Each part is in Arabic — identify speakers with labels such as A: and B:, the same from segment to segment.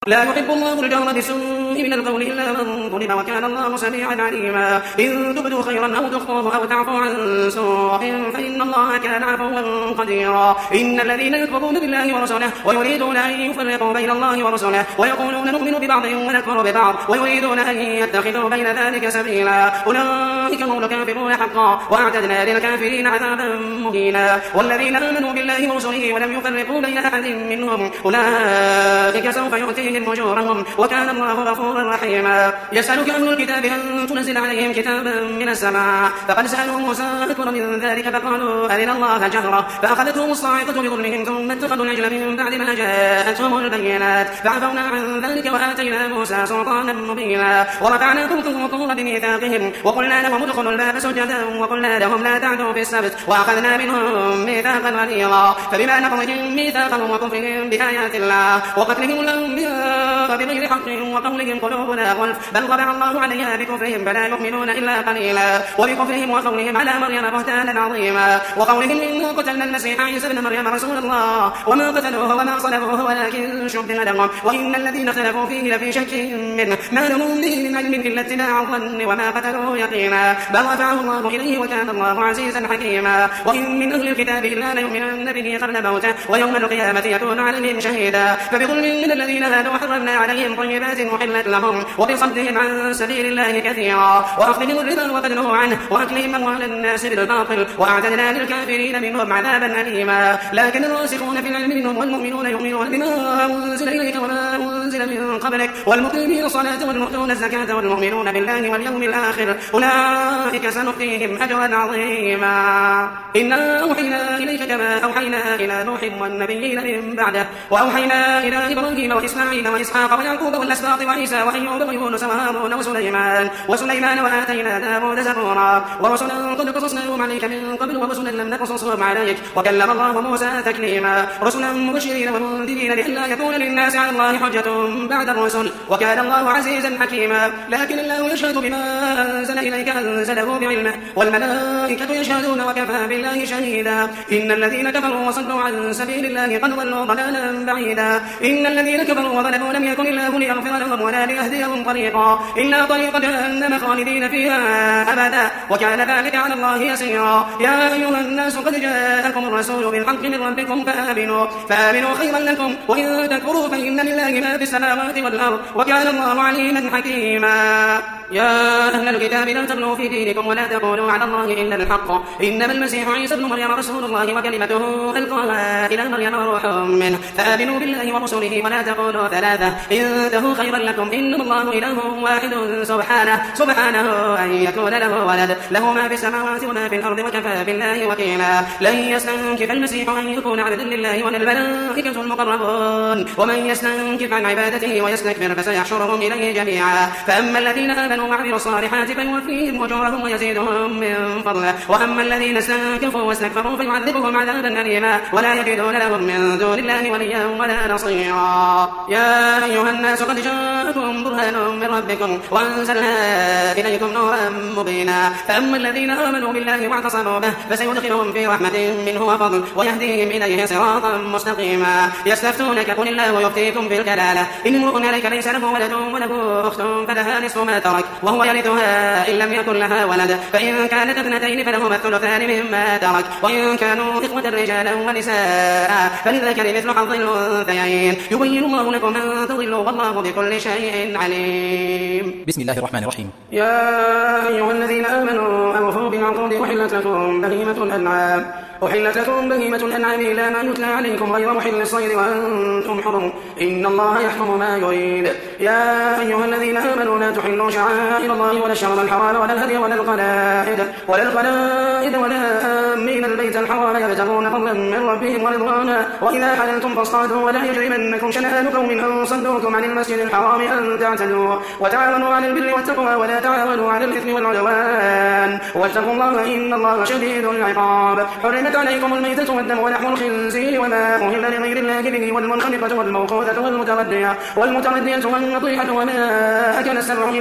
A: لا يحب الله الجهر بالسوء من القول إلا من ظلم وكان الله سميعا عليما. إن تبدوا خيرا أو تخفوه أو تعفوا عن سوء فإن الله كان عفوا قديرا. إن الذين يكفرون بالله ورسوله ويريدون أن يفرقوا بين الله ورسوله ويقولون نؤمن ببعض ونكفر ببعض ويريدون أن يتخذوا بين ذلك سبيلا أولئك هم الكافرون حقا وأعتدنا للكافرين عذابا مهينا. والذين آمنوا بالله ورسله ولم يفرقوا بين أحد منهم أولئك سوف يؤتيهم أجورهم وكان الله غفورا رحيما. يسألك أهل الكتاب أن تنزل عليهم كتابا من السماء فقد سألوا موسى أكبر من ذلك فقالوا أرنا الله جهرة فأخذتهم الصاعقة بظلمهم ثم اتخذوا العجل من بعد ما جاءتهم البينات فعفونا عن ذلك وآتينا موسى سلطانا مبينا. ورفعنا فوقهم الطور بميثاقهم وقلنا لهم ادخلوا الباب سجدا وقلنا لهم لا تعدوا في السبت وأخذنا منهم ميثاقا غليظا. فبما نقضهم ميثاقهم وكفرهم بآيات الله وقتلهم الأنبياء بغير حق وقولهم قلوبنا غلف بل طبع الله عليها بكفرهم فلا يؤمنون إلا قليلا. وبكفرهم وقولهم على مريم بهتانا عظيما وقولهم إنا قتلنا المسيح عيسى ابن مريم رسول الله وما قتلوه وما صلبوه ولكن شبه لهم وإن الذين اختلفوا فيه لفي شك منه ما لهم به من علم إلا اتباع الظن وما قتلوه يقينا بل رفعه الله إليه وكان الله عزيزا حكيما. وإن من أهل الكتاب إلا ليؤمنن به قبل موته ويوم القيامة يكون عليهم شهيدا. فبظلم من الذين هادوا حرمنا عليهم طيبات محلت لهم وبصدهم عن سبيل الله كثيرا وأخذهم الربا وقد نهوا عنه وأكلهم أموال الناس بالباطل وأعتدنا للكافرين منهم عذابا أليما. لكن الراسخون في العلم منهم والمؤمنون يؤمنون بما أنزل إليك وما أنزل من قبلك والمقيمين الصلاة والمؤتون الزكاة والمؤمنون بالله واليوم الآخر أولئك سنؤتيهم أجرا عظيما. إنا أوحينا إليك كما أوحينا إلى نوح والنبيين من بعده وأوحينا إلى إبراهيم وإسماعيل وإسحاق ويعقوب والأسباط وعيسى وأيوب ويونس وهارون وسليمان وآتينا داود زبورا ورسلا قد قصصناهم عليك من قبل ورسلا لم نقصصهم عليك وكلم الله موسى تكليما. رسلا مبشرين ومنذرين لئلا يكون للناس على الله حجة بعد الرسل وكان الله عزيزا حكيما. لكن الله يشهد بما أنزل إليك أنزله بعلمه والملائكة يشهدون وكفى بالله شهيدا. إن الذين كفروا وصدوا عن سبيل الله قد ضلوا ضلالا بعيدا. إن الذين كفروا وظلموا لم يكن الله ليغفر لهم ولا ليهديهم طريقا إلا طريق جهنم خالدين فيها أبدا وكان ذلك على الله يسيرا. يا أيها الناس قد جاءكم الرسول بالحق من ربكم فآمنوا خيرا لكم وإن تكفروا فإن لله ما في السماوات والأرض وكان الله عليما حكيما. يا أهل الكتاب لا تغلوا في دينكم ولا تقولوا على الله إلا الحق إنما المسيح عيسى ابن مريم رسول الله وكلمته ألقاها إلى مريم وروح منه فآمنوا بالله ورسوله ولا تقولوا ثلاثة انتهوا خيرا لكم إنما الله إله واحد سبحانه أن يكون له ولد له ما في السماوات وما في الأرض وكفى بالله وكيلا. لن يستنكف المسيح أن يكون عبدا لله ولا الملائكة المقربون ومن يستنكف عن عبادته ويستكبر فسيحشرهم إليه جميعا. فأما الذين آمنوا وعملوا الصالحات فيوفيهم أجورهم ويزيدهم من فضله وأما الذين استنكفوا واستكبروا فيعذبهم عذابا أليما ولا يجدون لهم من دون الله وليا ولا نصيرا. يا أيها الناس قد جاءكم برهان من ربكم وأنزلنا إليكم نورا مبينا. فأما الذين آمنوا بالله واعتصموا به فسيدخلهم في رحمة منه وفضل ويهديهم إليه صراطا مستقيما. يستفتونك قل الله يفتيكم في الكلالة إن امرؤ هلك ليس له ولد وله أخت فلها نصف ما ترك وهو يرثها إن لم يكن لها ولد فإن كانت اثنتين فلهما الثلثان مما ترك وإن كانوا إخوة رجالا ونساء فللذكر مثل حظ الأنثيين يبين الله لكم أن تضلوا والله بكل شيء عليم.
B: بسم الله الرحمن الرحيم.
A: يا أيها الذين آمنوا أوفوا بالعقود أحلت لكم بهيمة الأنعام إلا ما يتلى عليكم غير محل الصيد وأنتم حرم إن الله يحكم ما يريد. يا أيها الذين آمنوا لا تحلوا شعائر الله ولا الشهر الحرام ولا الهدي ولا القلائد ولا آمين البيت الحرام يبتغون فضلا من ربهم ورضوانا وإذا حللتم فاصطادوا ولا يجرمنكم شنآن قوم أن صدوكم عن المسجد الحرام أن تعتدوا وتعاونوا على البر والتقوى ولا تعاونوا على الإثم والعدوان واتقوا الله إن الله شديد العقاب. حرمت عليكم الميتة والدم ولحم الخنزير وما أهل لغير الله به والمنخنقة والموقوذة والمتردية والنطيحة وما أكل السبع إلا ما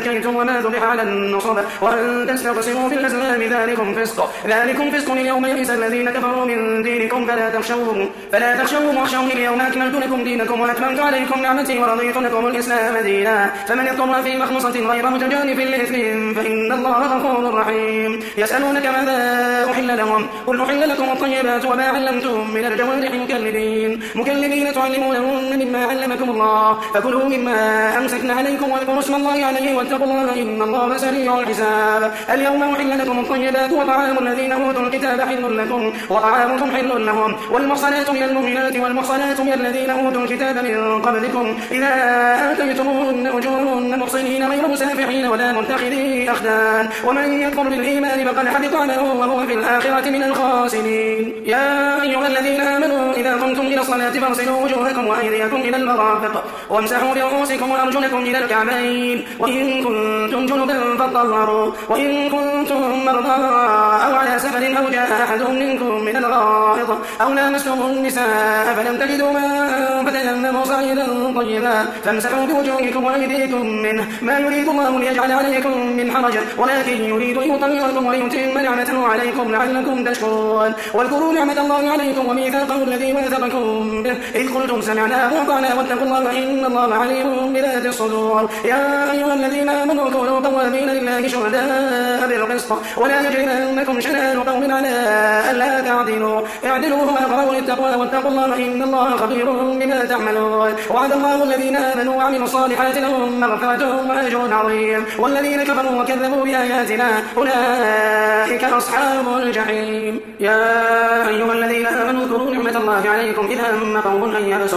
A: ذكيتم وما ذبح على النصب وأن تستقسموا بالأزلام ذلكم فسق اليوم يئس الذين كفروا من دينكم فلا تخشوهم واخشوني اليوم أكملت لكم دينكم وأتممت عليكم نعمتي ورضيت لكم الإسلام دينا فمن اضطر في مخمصة غير متجانف لإثم فإن الله غفور رحيم يسألونك ماذا أحل لهم قل أحل لكم الطيبات وما علمتم من الجوارح مكلبين تعلمونهن مما علمكم الله فكلوا مما أمسكن عليكم واذكروا اسم الله عليه واتقوا الله إن الله سريع الحساب اليوم أحل لكم الطيبات وطعام الذين أوتوا الكتاب حل لكم وطعامكم حل لهم والمحصنات من المؤمنات والمحصنات من الذين أوتوا الكتاب من قبلكم إذا آتيتموهن أجورهن محصنين غير مسافحين ولا متخذي أخدان ومن يكفر بالإيمان فقد حبط عمله وهو في الآخرة من الخاسرين يا أيها الذين آمنوا إذا قمتم إلى الصلاة فاغسلوا وجوهكم وأيديكم إلى المرافق وامسحوا برؤوسكم وأرجلكم إلى الكعبين وإن كنتم جنبا فاطهروا وإن كنتم مرضى أو على سفر أو جاء أحد منكم من الغائط أو لامستم النساء فلم تجدوا ماء فتيمموا صعيدا طيبا فامسحوا بوجوهكم وأيديكم منه ما يريد الله ليجعل عليكم من حرج ولكن يريد ليطهركم وليتم نعمته عليكم لعلكم تشكرون واذكروا نعمة الله عليكم وميثاقه الذي واثقكم به إذ قلتم سمعنا وأطعنا واتقوا الله إن الله عليم بذات الصدور يا أيها الذين آمنوا كونوا قوامين لله شهداء بالقسط ولا يجرمنكم شنآن قوم على ألا تعدلوا اعدلوا هو أقرب للتقوى واتقوا الله إن الله خبير بما تعملون وعد الله الذين آمنوا وعملوا الصالحات لهم مغفرة وأجر عظيم والذين كفروا وكذبوا بآياتنا أولئك أصحاب الجحيم يا أيها الذين آمنوا اذكروا نعمة الله عليكم إذ هم قوم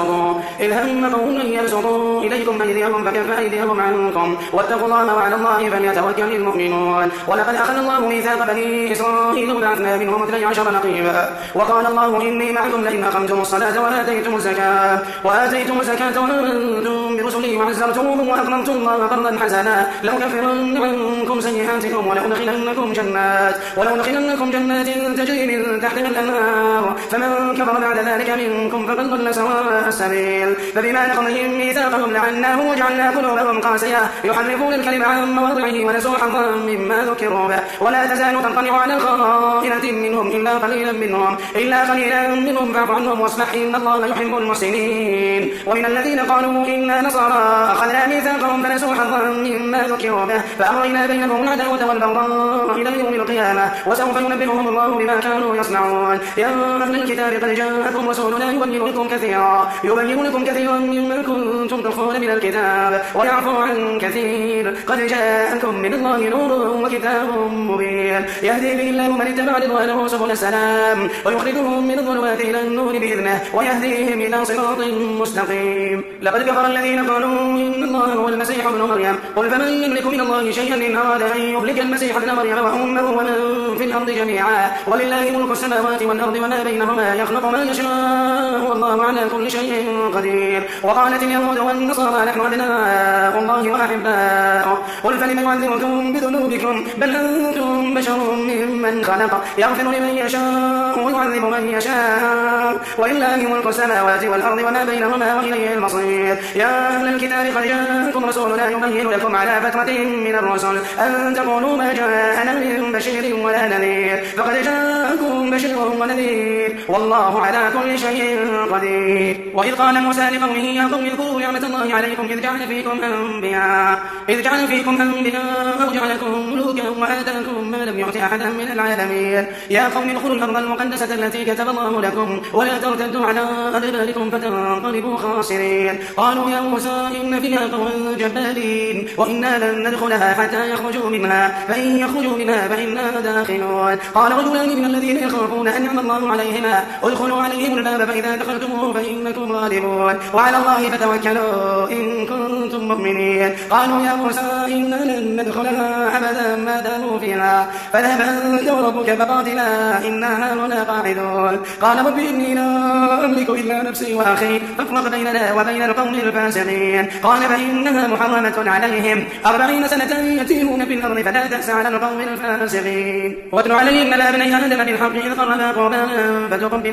A: أن يبسطوا إليكم أيديهم فكف أيديهم عنكم واتقوا الله وعلى الله فليتوكل المؤمنون ولقد أخذ الله ميثاق بني إسرائيل وبعثنا منهم 12 نقيبا وقال الله إني معكم لئن أقمتم الصلاة وآتيتم الزكاة وآمنتم برسلي وعزرتموهم وأقرضتم الله قرضا حسنا لأكفرن عنكم سيئاتكم ولأدخلنكم جنات تجري من تحتها الأنهار فمن كفر بعد ذلك منكم فقد ضل سواء السبيل فبما نقضهم ميثاقهم لعناهم وجعلنا قلوبهم قاسية يحرفون الكلم عن مواضعه ونسوا حظا مما ذكروا به ولا تزال تطلع على خائنة منهم إلا قليلا منهم فاعف عنهم واصفح إن الله يحب المحسنين ومن الذين قالوا إنا نصارى أخذنا ميثاقهم فنسوا حظا مما ذكروا به فأغرينا بينهم العداوة والبغضاء إلى يوم القيامة وسوف ينبئهم الله بما كانوا يصنعون يا أهل الكتاب قد جاءكم رسولنا يبين لكم كثيرا مما كنتم تخفون من الكتاب ويعفو عن كثير قد جاءكم من الله نور وكتاب مبين يهدي به الله من اتبع رضوانه سبل السلام ويخرجهم من الظلمات إلى النور بإذنه ويهديهم إلى صراط مستقيم لقد كفر الذين قالوا إن الله هو المسيح ابن مريم قل فمن يملك من الله شيئا إن أراد أن يهلك المسيح ابن مريم وأمه ومن في الأرض جميعا ولله ملك السماوات والأرض وما بينهما يخلق ما يشاء والله على كل شيء قدير وقالت اليهود والنصارى نحن أبناء الله وأحباؤه قل فلم يعذبكم بذنوبكم بل أنتم بشر ممن خلق يغفر لمن يشاء ويعذب من يشاء ولله ملك السماوات والأرض وما بينهما وإليه المصير يا أهل الكتاب قد جاءكم رسولنا يبين لكم على فترة من الرسل أن تقولوا ما جاءنا من بشير ولا نذير فقد جاءكم بشير ونذير والله على كل شيء قدير وإذ قال موسى لقومه يا قوم اذكروا نعمة الله عليكم إذ جعل فيكم أنبياء وجعلكم ملوكا وآتاكم ما لم يؤت أحدا من العالمين يا قوم ادخلوا الأرض المقدسة التي كتب الله لكم ولا ترتدوا على أدباركم فتنقلبوا خاسرين قالوا يا موسى إن فيها قوما جبارين وإنا لن ندخلها حتى يخرجوا منها فإن يخرجوا منها فإنا داخلون قال رجلان من الذين يخافون أنعم الله عليهما ادخلوا عليهم الباب فإذا دخلتموه فإنكم غالبون وعلى الله فتوكلوا إن كنتم مؤمنين قالوا يا موسى إنا لن ندخلها أبدا ما داموا فيها فاذهب أنت وربك فقاتلا إنا هاهنا قاعدون قال رب إني لا أملك إلا نفسي وأخي فافرق بيننا وبين القوم الفاسقين قال فإن إنها محرمة عليهم 40 سنة يتيهون في الأرض فلا تأس على القوم الفاسقين. واتل عليهم نبأ ابني آدم بالحق إذ قربا قربانا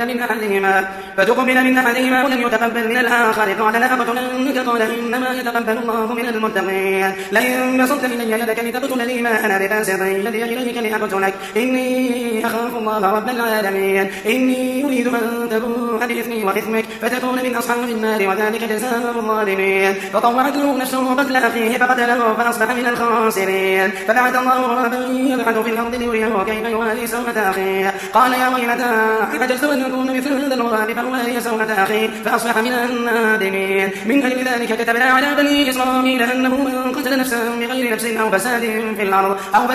A: فتقبل من أحدهما ولم يتقبل من الآخر قال لأقتلنك قال إنما يتقبل الله من المتقين لئن بسطت إلي يدك لتقتلني ما أنا بباسط يدي إليك لأقتلك إني أخاف الله رب العالمين إني أريد أن تبوء بإثمي وإثمك فتكون من أصحاب النار وذلك جزاء الظالمين. فطوعت له نفسه قتل أخيه فقتله فأصبح من الخاسرين. فبعث الله غرابا يبحث في الأرض ليريه كيف يواري سوءة أخيه قال يا ويلتى عجزت أن أكون مثل هذا الغراب فأواري سوءة أخي فأصبح من النادمين. من أجل ذلك كتبنا على بني إسرائيل أنه من قتل نفسا بغير نفس أو فساد في الأرض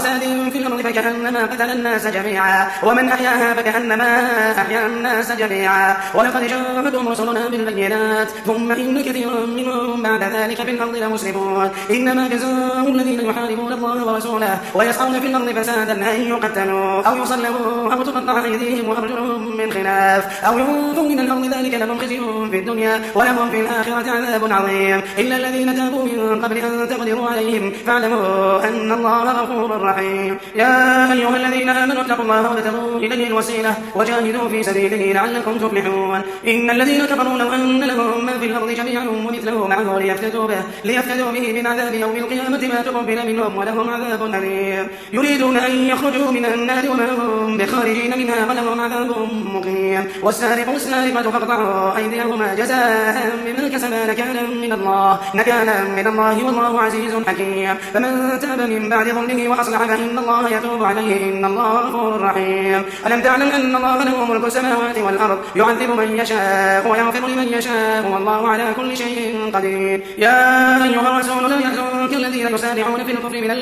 A: فكأنما قتل الناس جميعا ومن أحياها فكأنما أحيا الناس جميعا. ولقد جاءتهم رسلنا بالبينات ثم إن كثيرا منهم بعد ذلك في الأرض لمسرفون. إنما جزاء الذين يحاربون الله ورسوله ويسعون في الأرض فسادا أن يقتلوا أو يصلبوا أو تقطع أيديهم وأرجلهم من خلاف أو ينفوا من الأرض ذلك لهم خزي في الدنيا ولهم في الآخرة عذاب عظيم. إلا الذين تابوا من قبل أن تقدروا عليهم فاعلموا أن الله غفور رحيم. يا أيها الذين آمنوا اتقوا الله وابتغوا إليه الوسيلة وجاهدوا في سبيله لعلكم تفلحون. إن الذين كفروا لو أن لهم ما في الأرض جميعا ومثله معه ليفتدوا به من عذاب يوم القيامة ما تقبل منهم ولهم عذاب أليم. يريدون أن يخرجوا من النار وما هم بخارجين منها ولهم عذاب مقيم. والسارق والسارقة فاقطعوا أيديهما جزاء بما كسبا نكالا من الله والله عزيز حكيم. فمن تاب من بعد ظلمه وأصلح فإن الله يتوب عليه إن الله غفور رحيم. ألم تعلم أن الله له ملك السماوات والأرض يعذب من يشاء ويغفر لمن يشاء والله على كل شيء قدير. يا أيها الرسول لا يحزنك الذين يسارعون في الكفر من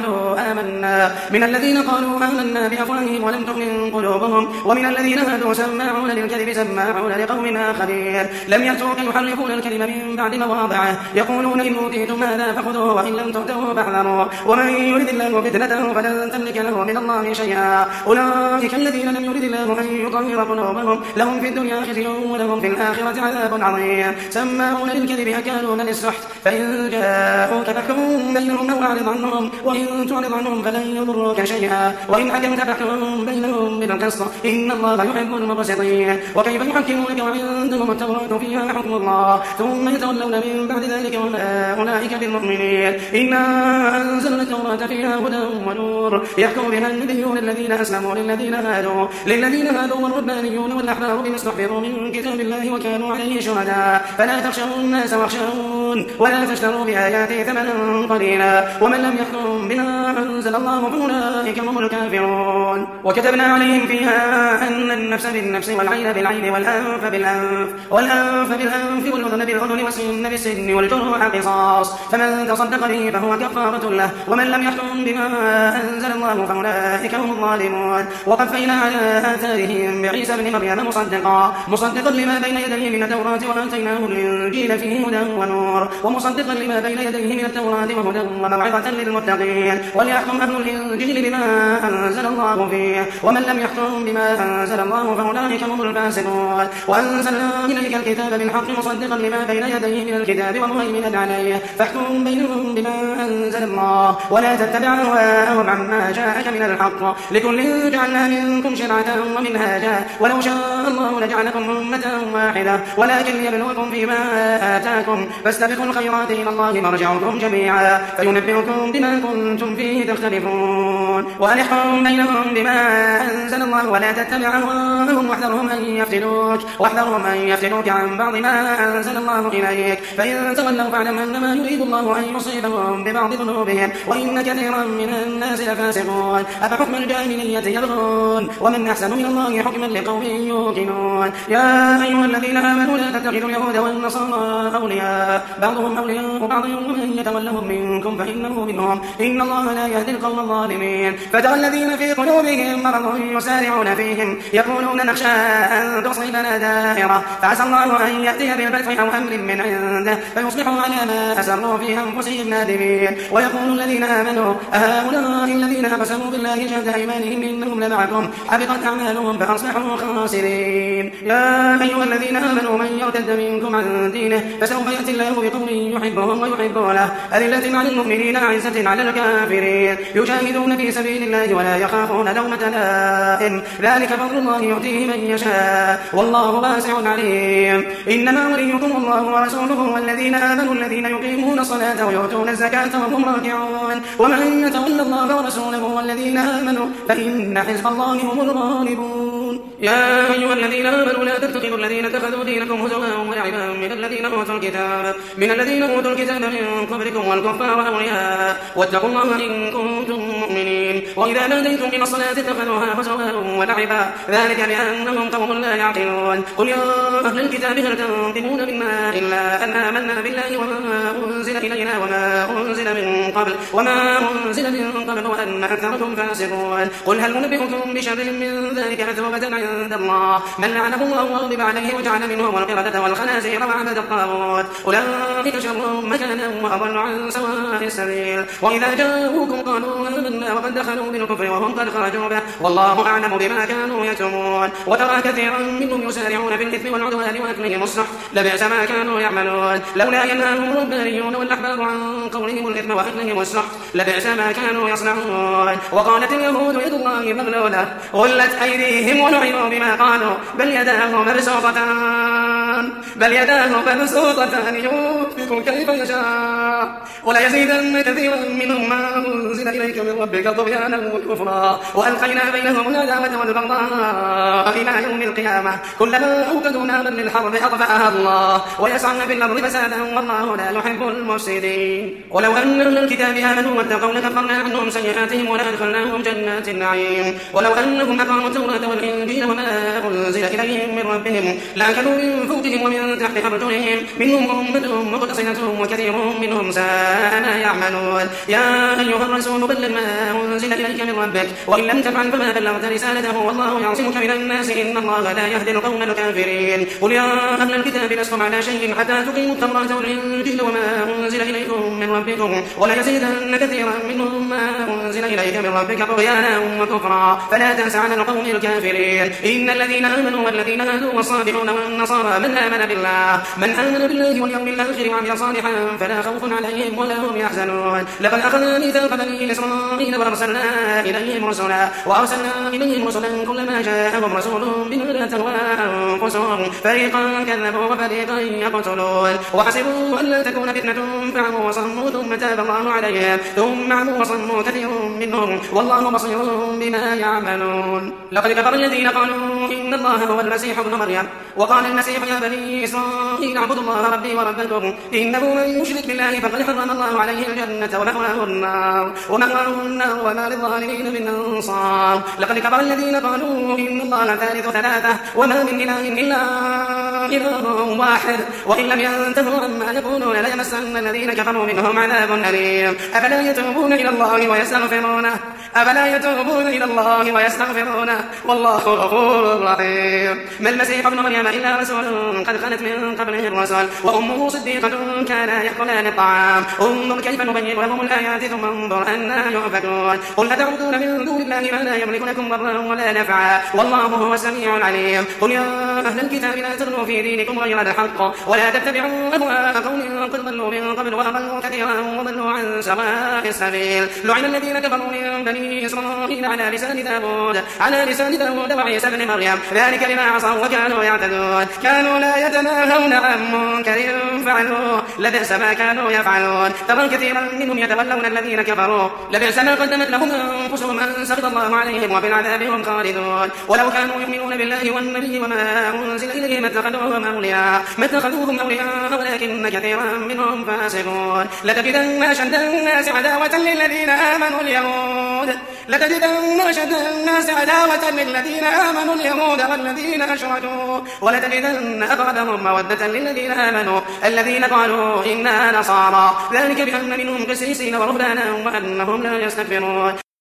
A: الذين قالوا آمنا بأفواههم ولم تؤمن قلوبهم ومن الذين هادوا سماعون للكذب سماعون لقوم آخرين لم يأتوك يحرفون الكلم من بعد مواضعه يقولون إن أوتيتم هذا فخذوه وإن لم تؤتوه فاحذروا ومن يرد الله فتنته فلن تملك له من الله شيئا. أولئك الذين لم يرد الله أن يطهر قلوبهم لهم في الدنيا خزي ولهم في الآخرة عذاب عظيم. سماعون للكذب أكالون للسحت فإن جاءوك فاحكم بينهم أو أعرض عنهم وإن تعرض عنهم فلن يضروك شيئا وإن حكمت فاحكم بينهم بالقسط إن الله يحب المقسطين. وكيف يحكمونك وعندهم التوراة فيها حكم الله ثم يتولون من بعد ذلك وما أولئك بالمؤمنين. إنا أنزلنا التوراة فيها هدى ونور يحكم بها النبيون الذين أسلموا للذين هادوا والربانيون والأحبار بما استحفظوا من كتاب الله وكانوا عليه شهداء فلا تخشوا الناس واخشون ولا تشتروا بآياتي ثمنا قليلا ومن لم يحكم بما أنزل الله فأولئك هم الكافرون. وكتبنا عليهم فيها أن النفس بالنفس والعين بالعين والأنف بالأنف والأذن بالأذن والسن بالسن والجروح قصاص فمن تصدق به فهو كفارة له ومن لم يحكم بما أنزل الله فأولئك هم الظالمون. وقفينا على آثارهم بعيسى بن مريم مصدقا لما بين يديه من التوراة وآتيناه الإنجيل فيه هدى ونور ومصدقا لما بين يديه من التوراة وهدى وموعظة للمتقين. وليحكم أهل الإنجيل بما أنزل الله فيه ومن لم يحكم بما أنزل الله فأولئك هم الفاسقون. وأنزلنا إليك الكتاب بالحق مصدقا لما بين يديه من الكتاب ومهيمنا عليه فاحكم بينهم بما أنزل الله ولا تتبع أهواءهم عما جاءك من الحق لكل جعلنا منكم شرعة ومنهاجا ولو شاء الله لجعلكم أمة واحدة ولكن ليبلوكم فيما آتاكم فاستبقوا الخيرات إلى الله مرجعكم جميعا فينبئكم بما كنتم فيه تختلفون. وأنحكم بينهم بما أنزل الله ولا تتبع أهواءهم واحذرهم أن يفتنوك عن بعض ما أنزل الله إليك فإن تولوا فاعلم أنما يريد الله أن يصيبهم ببعض ذنوبهم وإن كثيرا من الناس لفاسقون. أفحكم الجاهلية يبغون ومن أحسن من الله حكما لقوم يوقنون. يا أيها الذين آمنوا لا تتخذوا اليهود والنصارى أولياء بعضهم أولياء بعض ومن يتولهم منكم فإنه منهم إن الله لا يهدي القوم الظالمين. فترى الذين في قلوبهم مرض يسارعون فيهم يقولون ويقولون نخشى أن تصيبنا دائرة فعسى الله أن يأتي بالفتح أو أمر من عنده فيصبحوا على ما أسروا في أنفسهم نادمين. ويقول الذين آمنوا أهؤلاء الذين أقسموا بالله جهد أيمانهم إنهم لمعكم حبطت أعمالهم فأصبحوا خاسرين. يا أيها الذين آمنوا من يرتد منكم عن دينه فسوف يأتي الله بقوم يحبهم ويحبونه أذلة على المؤمنين أعزة على الكافرين يجاهدون في سبيل الله ولا يخافون لومة لائم ذلك فضل الله يؤتيه من يشاء والله واسع عليم. إنما وليكم الله ورسوله والذين آمنوا الذين يقيمون الصلاة ويؤتون الزكاة وهم راكعون ومن يتولى الله ورسوله والذين آمنوا فإن حزب الله هم الغالبون. يا أيها الذين آمنوا لا تتخذوا الذين اتخذوا دينكم هزوا ولعبا من الذين أوتوا الكتاب من قبلكم والكفار أولياء واتقوا الله إن كنتم مؤمنين. وإذا ناديتم إلى الصلاة اتخذوها هزوا ولعبا ذلك بأنهم قوم لا يعقلون. قل يا أهل الكتاب هل تنقمون منا إلا أن آمنا بالله وما أنزل إلينا وما أنزل من قبل وأن أكثركم فاسقون. قل هل ننبئكم بشر من ذلك مثوبة عند الله من لعنه الله وغضب عليه وجعل منهم القردة والخنازير وعبد الطاغوت أولئك شر مكانا وأضل عن سواء السبيل. وإذا جاءوكم قالوا آمنا وقد دخلوا بالكفر وهم قد خرجوا به والله أعلم بما كانوا يكتمون. وترى كثيرا منهم يسارعون في الإثم والعدوان وأكلهم السحت لبئس ما كانوا يعملون. لولا ينهاهم الربانيون والأحبار عن قولهم الإثم وأكلهم السحت لبئس ما كانوا يصنعون. وقالت اليهود يد الله مغلولة غلت أيديهم ولعنوا بما قالوا بل يداه مبسوطتان ينفق كيف يشاء وليزيدن كثيرا منهم ما أنزل إليك من ربك طغيانا وكفرا وألقينا بينهم العداوة والبغضاء إلى يوم القيامة كلما أوقدوا نارا للحرب أطفأها الله ويسعون في الأرض فسادا والله لا يحب المفسدين. ولو أن أهل الكتاب آمنوا واتقوا لكفرنا عنهم سيئاتهم ولأدخلناهم جنات النعيم. ولو أنهم أقاموا التوراة والإنجيل وما أنزل إليهم من ربهم لأكلوا من فوقهم ومن تحت أرجلهم منهم أمة مقتصدة وكثير منهم ساء ما يعملون. يا أيها الرسول بلغ ما أنزل إليك من ربك وإن لم تفعل فما بلغت رسالته والله يعصمك من الناس إن الله لا يهدي القوم الكافرين. قل يا أهل الكتاب لستم على شيء حتى تقيموا التوراة والإنجيل وما أنزل إليكم من ربكم وليزيدن كثيرا منهم ما أنزل إليك من ربك طغيانا وكفرا فلا تأس على القوم الكافرين. إن الذين آمنوا والذين هادوا والصابئون والنصارى من آمن بالله واليوم الآخر وعمل صالحا فلا خوف عليهم ولا هم يحزنون. لقد أخذنا ميثاق بني إسرائيل وأرسلنا إليهم رسلا كلما جاءهم رسول بما لا تهوى أنفسهم فريقا كذبوا وفريقا يقتلون وحسبوا أن لا تكون فتنة فعموا وصموا ثم تاب الله عليهم ثم عموا وصموا كثير منهم والله بصير بما يعملون. لقد كفر الذين قالوا إن الله هو المسيح ابن مريم وقال المسيح يا بني إسرائيل اعبدوا الله ربي وربكم إنه من يشرك بالله فقد حرم الله عليه الجنة ومأواه النار وما للظالمين من أنصار. لقد كفر الذين قالوا إن الله ثالث ثلاثة وما من إله إلا إله واحد وإن لم ينتهوا عما يقولون ليمسن الذين كفروا منهم عذاب أليم. أفلا يتوبون إلى الله ويستغفرونه والله غفور رحيم. ما المسيح ابن مريم إلا رسول قد خلت من قبله الرسل وأمه صديقة كانا يأكلان الطعام انظر كيف نبين لهم الآيات ثم انظر أنا يؤفكون. قل أتعبدون من دون الله ما لا يملك لكم ضرا ولا نفعا والله هو السميع العليم. قل يا أهل الكتاب لا تغلوا في دينكم غير الحق ولا تتبعوا أهواء قوم قد ضلوا من قبل وأضلوا كثيرا وضلوا عن سواء السبيل. لعن الذين كفروا من بني إسرائيل على لسان داود وعيسى بن مريم ذلك بما عصوا وكانوا يعتدون كانوا لا يتناهون عن منكر فعلوه لبئس ما كانوا يفعلون. ترى كثيرا منهم يتولون الذين كفروا لبئس ما قدمت لهم أنفسهم أن سخط الله عليهم وفي العذاب هم خالدون. ولو كانوا يؤمنون بالله والنبي وما أنزل إليه ما اتخذوهم أولياء ولكن كثيرا منهم فاسقون. لتجدن أشد الناس عداوة للذين آمنوا اليهود والذين أشركوا ولتجدن أقربهم مودة للذين آمنوا الذين قالوا إنا نصارى ذلك بأن منهم قسيسين ورهبانا وأنهم لا يستكبرون.